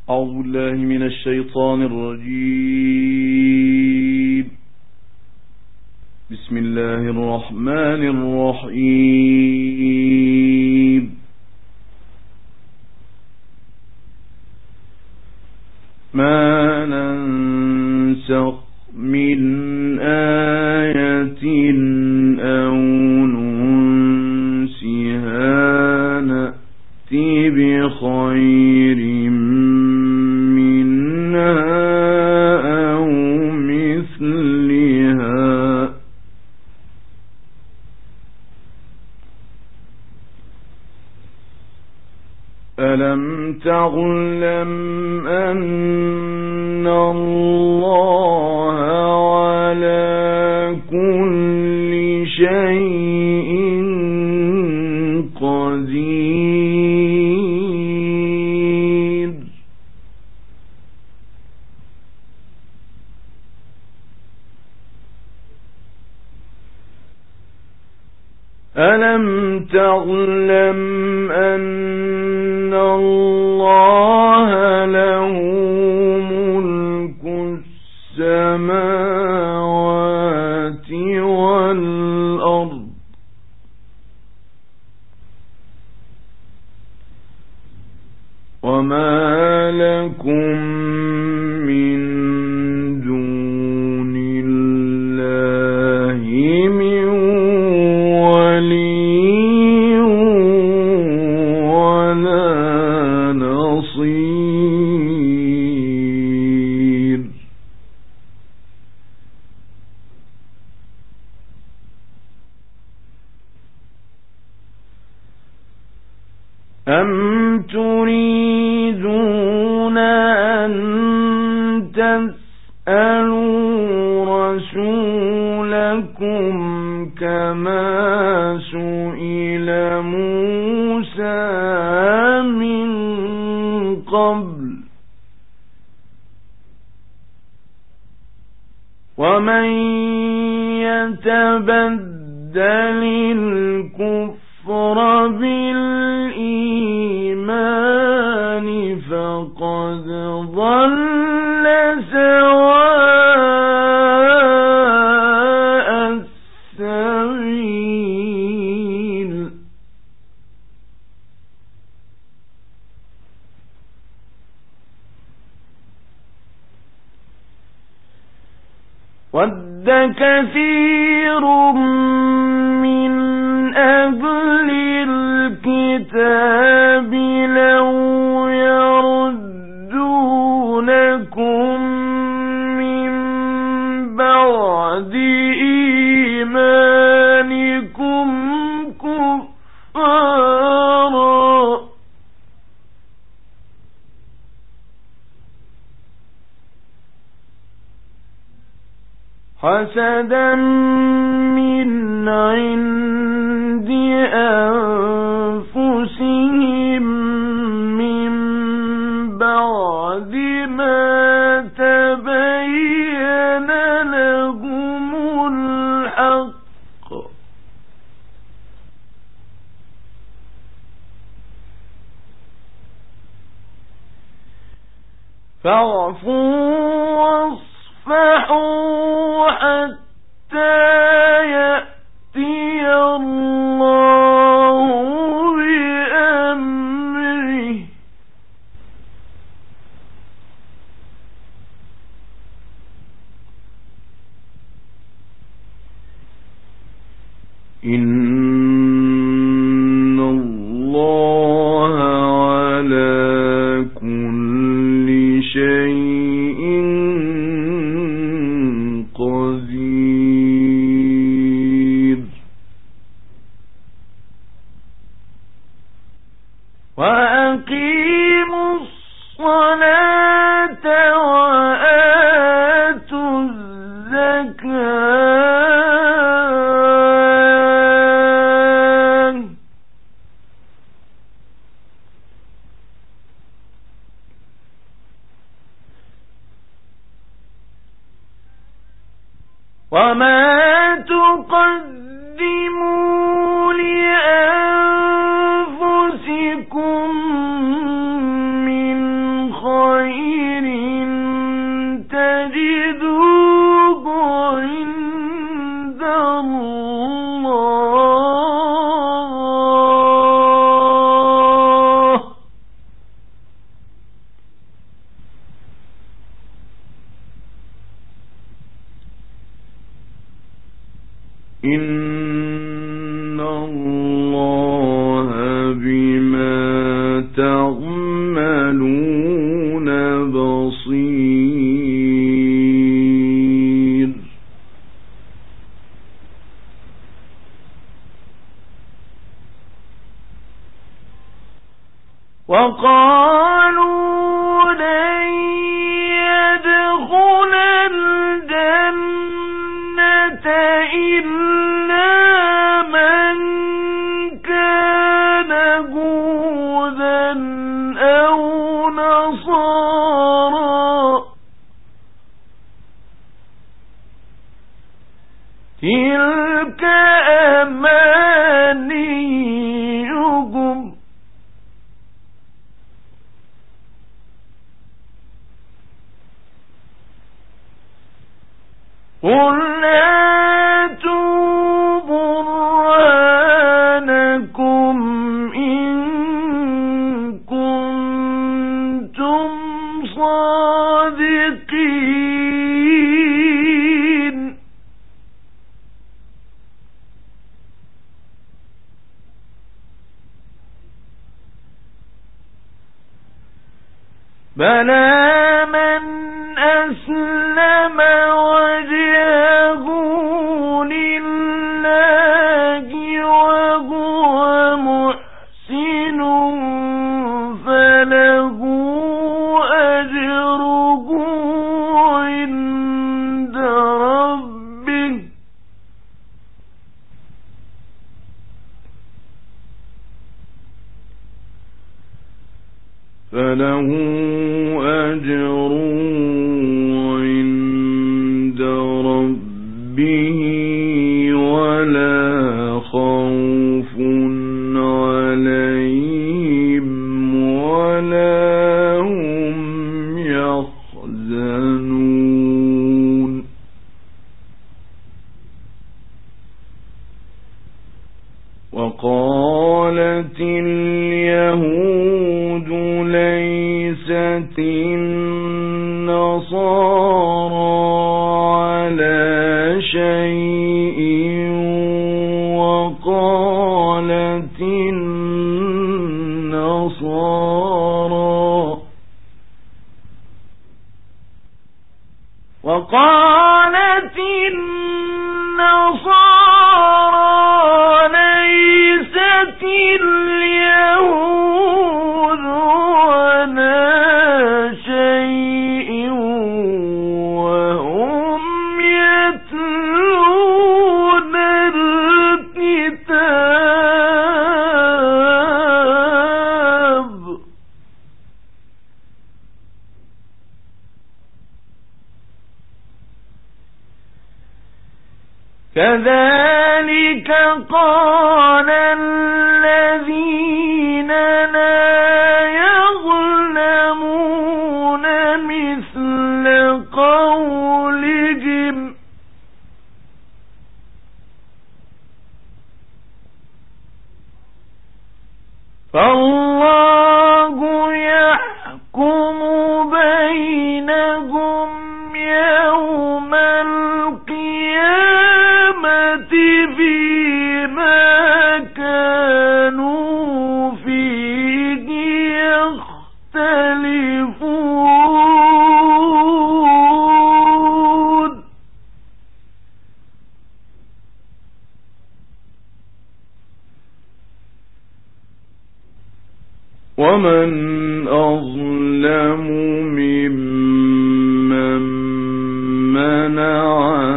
أعوذ بالله من الشيطان الرجيم. بسم الله الرحمن الرحيم. ما ننسخ من آية أو ننسها نأتي بخير منها أو مثلها ألم تعلم أن الله على كل شيء قدير. ألم تعلم أن الله له ملك السماوات والأرض وما لكم من دون الله من ولي ولا نصير. أم تريدون أن تسألوا رسولكم كما سئل موسى من قبل ومن يتبدل الكفر بالإيمان فقد ضل سواء السبيل. ود كثير من أهل الكتاب لو يردونكم من بعد إيمانكم كفارا حسدا من عند أنفسهم من بعد ما تبين لهم الحق فاعفوا واصفحوا حتى يأتي الله بأمره إن الله على كل شيء قدير. وأقيموا الصلاة وآتوا الزكاة وما تقدموا لأنفسكم من خير وقالوا لن يدخل الجنة إلا من كان هودا أو نصارى تلك أمانيهم قل هاتوا برهانكم إن كنتم صادقين بلى من أسلم وجهه لله وهو محسن فله أجره عند ربه فله أجر عند ربه ولا خوف عليهم ولا هم يحزنون وقالت اليهود ليست النصارى على شيء وقالت النصارى ليست اليهود على شيء وهم يتلون الكتاب كذلك قال الذين لا يظلمون مثل قولهم فالله يحكم بينهم يوم القيامة فيما كانوا فيه يختلفون ومن أظلم ممن منع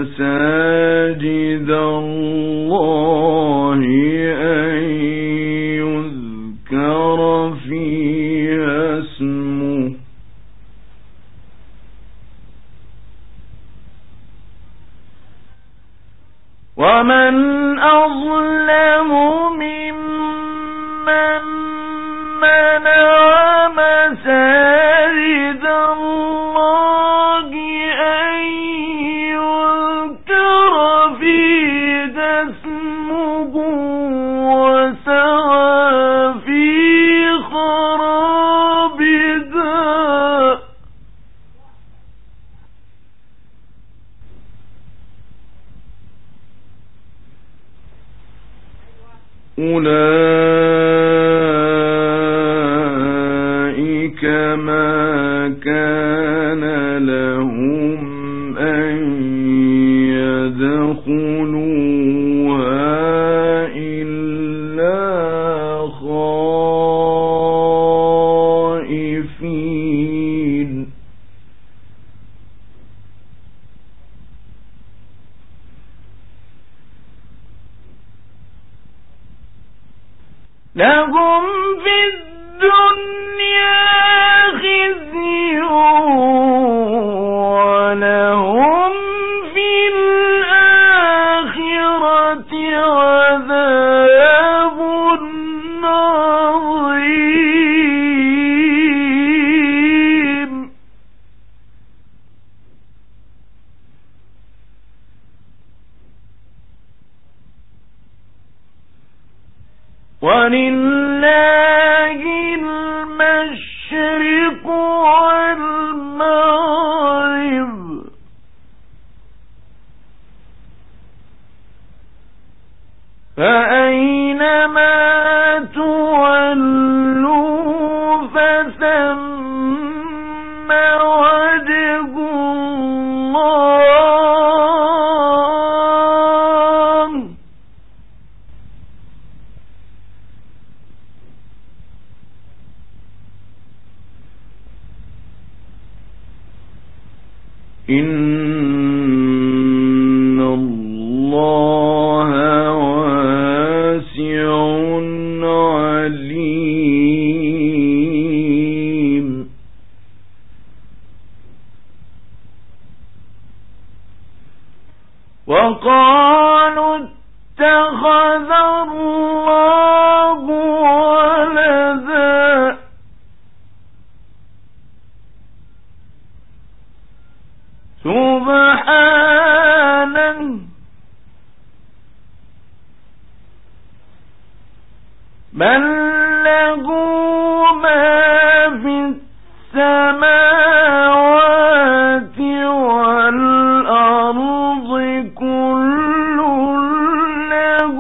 مساجد الله أن يذكر فيها اسمه ومن أظلم ممن منع مساجد الله أن يذكر فيها اسمه وسعى في خرابها أولئك ما كان لهم أن يدخلوها إلا خائفين ولله المشرق والمغرب فأينما تولوا فثم وجه الله إن الله واسع عليم وقالوا اتخذ الله ولدا سبحانه بل له ما في السماوات والأرض كل له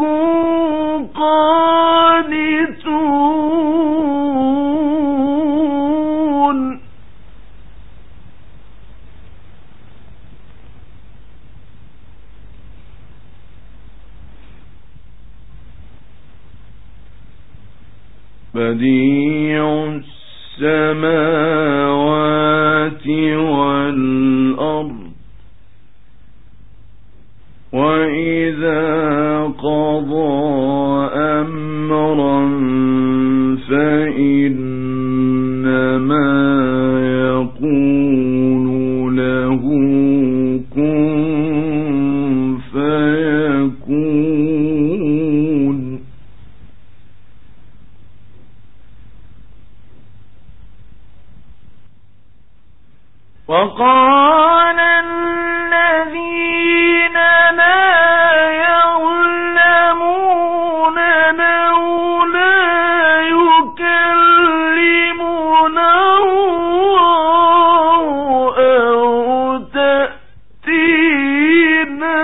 قانتون بديع السماوات والأرض وإذا قضى أمرا فإنما يقول له كن فيكون وقال الذين لا يعلمون لولا يكلمنا الله أو تأتينا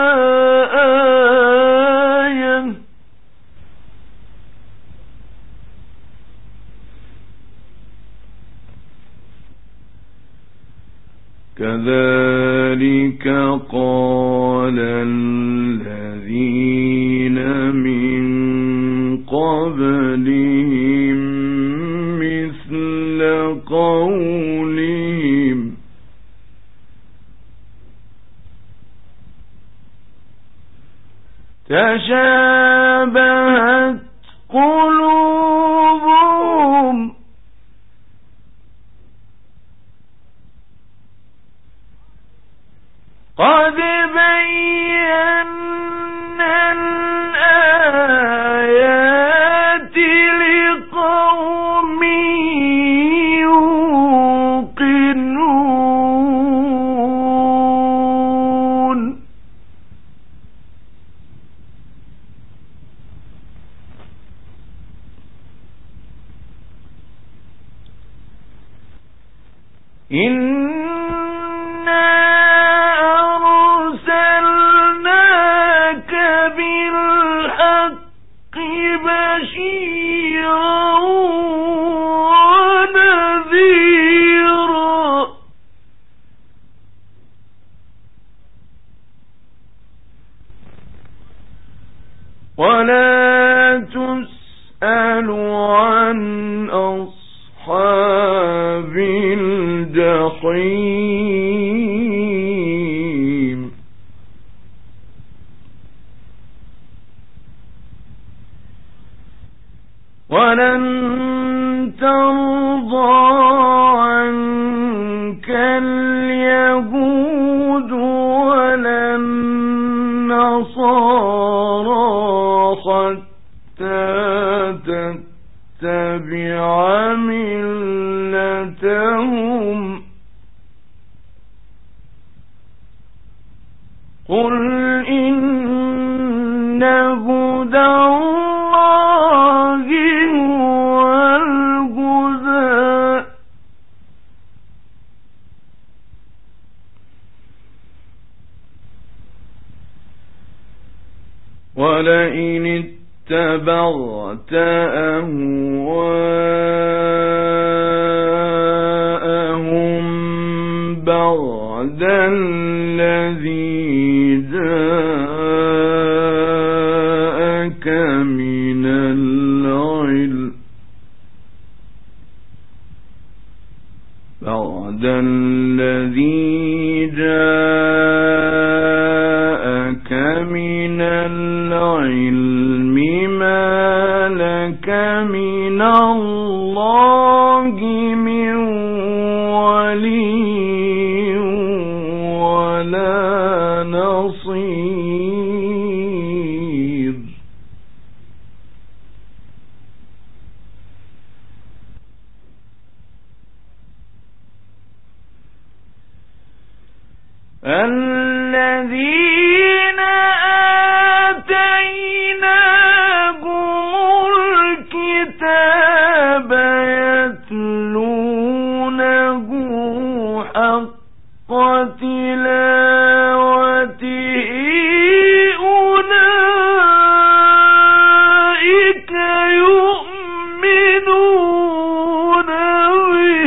آية كذلك قال الذين من قبلهم مثل قولهم تشابهت قلوبهم قد بينا الآيات لقوم يوقنون بالحق بشيرا ونذيرا ولا تسأل عن أصحاب الجحيم ولن ترضى عنك اليهود ولا النصارى حتى تتبع ملتهم قل إن هدى الله ولئن اتبعت أهواءهم بعد الذي جاءك من العلم ما لك من الله من ولي ولا نصير. الذين آتيناهم الكتاب يتلونه حق تلاوته أولئك يؤمنون به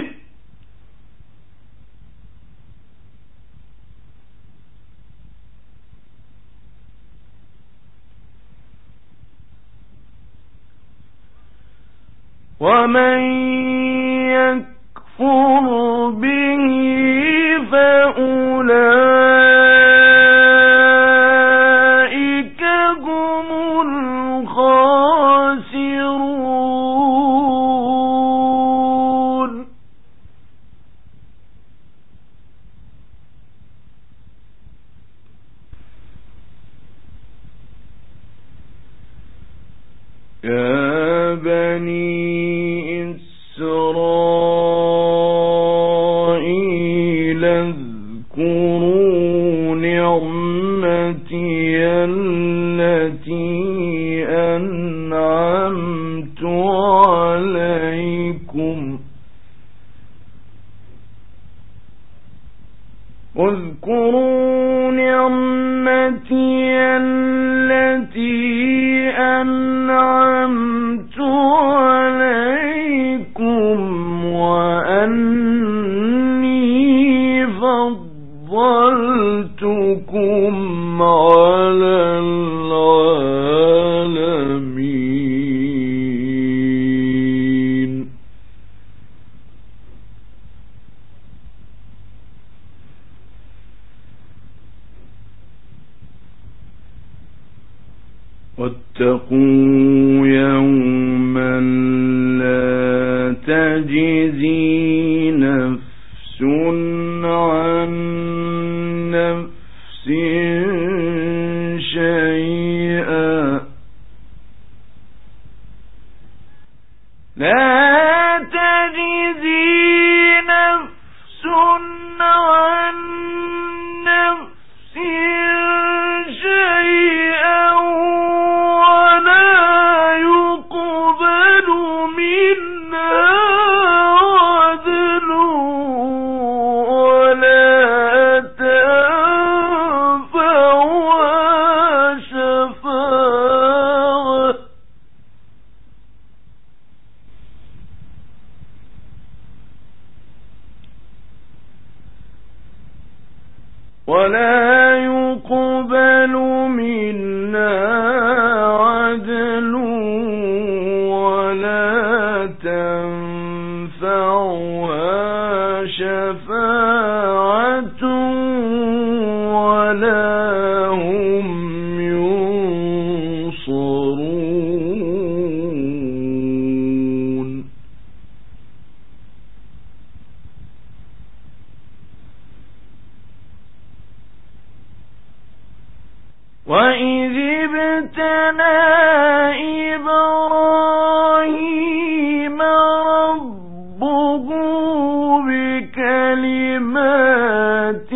ومن يكفر به فأولئك هم الخاسرون. يا بني إسرائيل اذكروا نعمتي التي أنعمت عليكم اذكروا نعمتي التي أنعمت عليكم وأني فضلتكم على العالمين. واتقوا يوما لا تجزي نفس عن نفس شيئا لا تجزي نفس عن نفس شيئا ولا يقبل منها عدل ولا تنفعها شفاعة ولا يقبل منا عدل ولا تنفعها شفاعة ولا هم ينصرون. وإذ ابتلى إبراهيم ربه بكلمات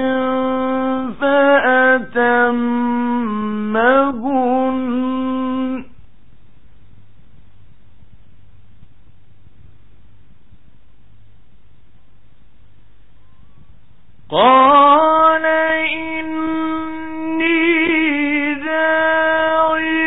فأتمهن قال إني جاعلك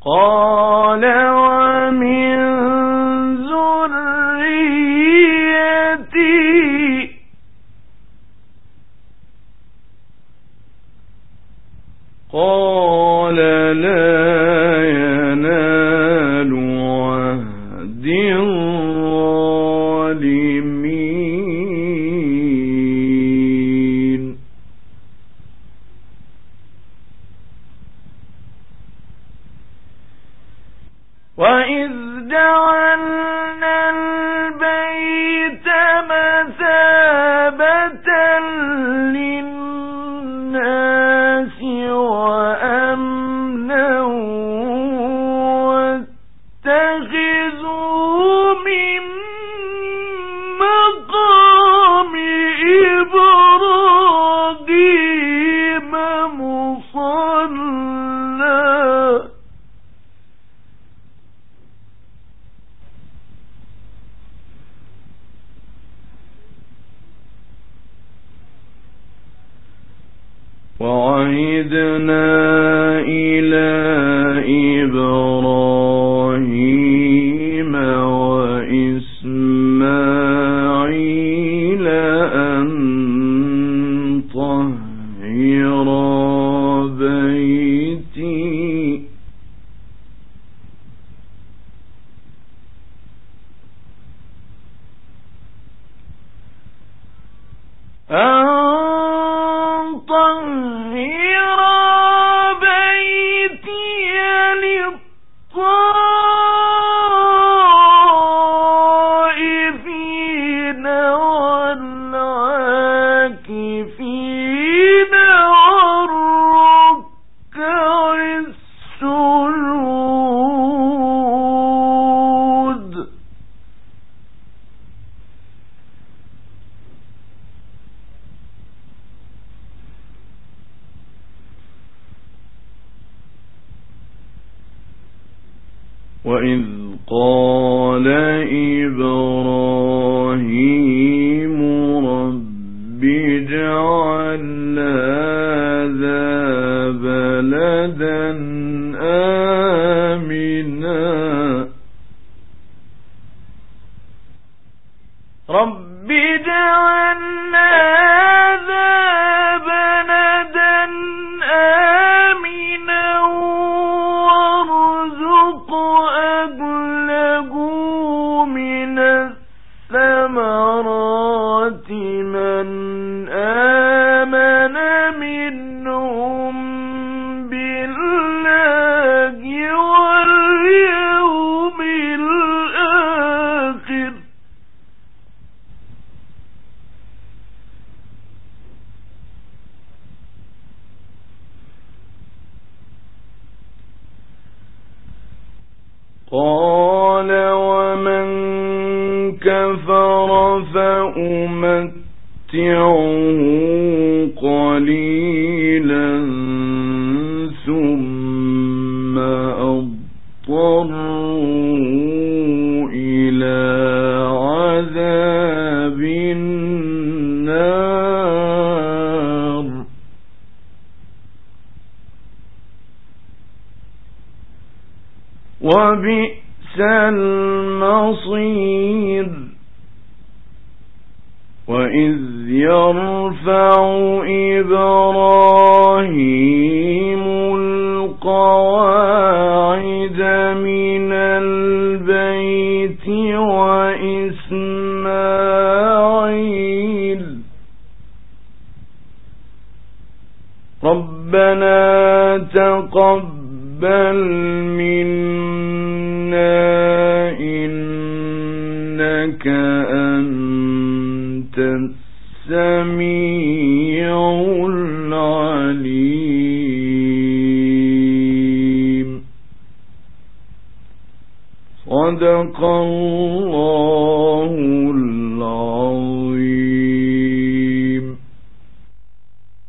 قال ومن ذريتي قال لا ينال عهد الظالمين وإذ جعلنا البيت مثابة للناس وأمنا واتخذوا من مقام إبراهيم مصلى وعهدنا إلى إبراهيم وإسماعيل أن طهرا بيتي للطائفين والعاكفين والركع السجود وإذ قال إبراهيم رب اجعل هذا بلدا آمنا رب اجعل هذا بلدا آمنا وارزق أهله من الثمرات من آمن منهم بالله واليوم الآخر قال ومن كفر فأمتعه قليلا ثم أضطره إلى عذاب النار وبئس المصير وإذ يرفع إبراهيم القواعد من البيت وإسماعيل ربنا تقبل منا إنك أنت السميع العليم صدق الله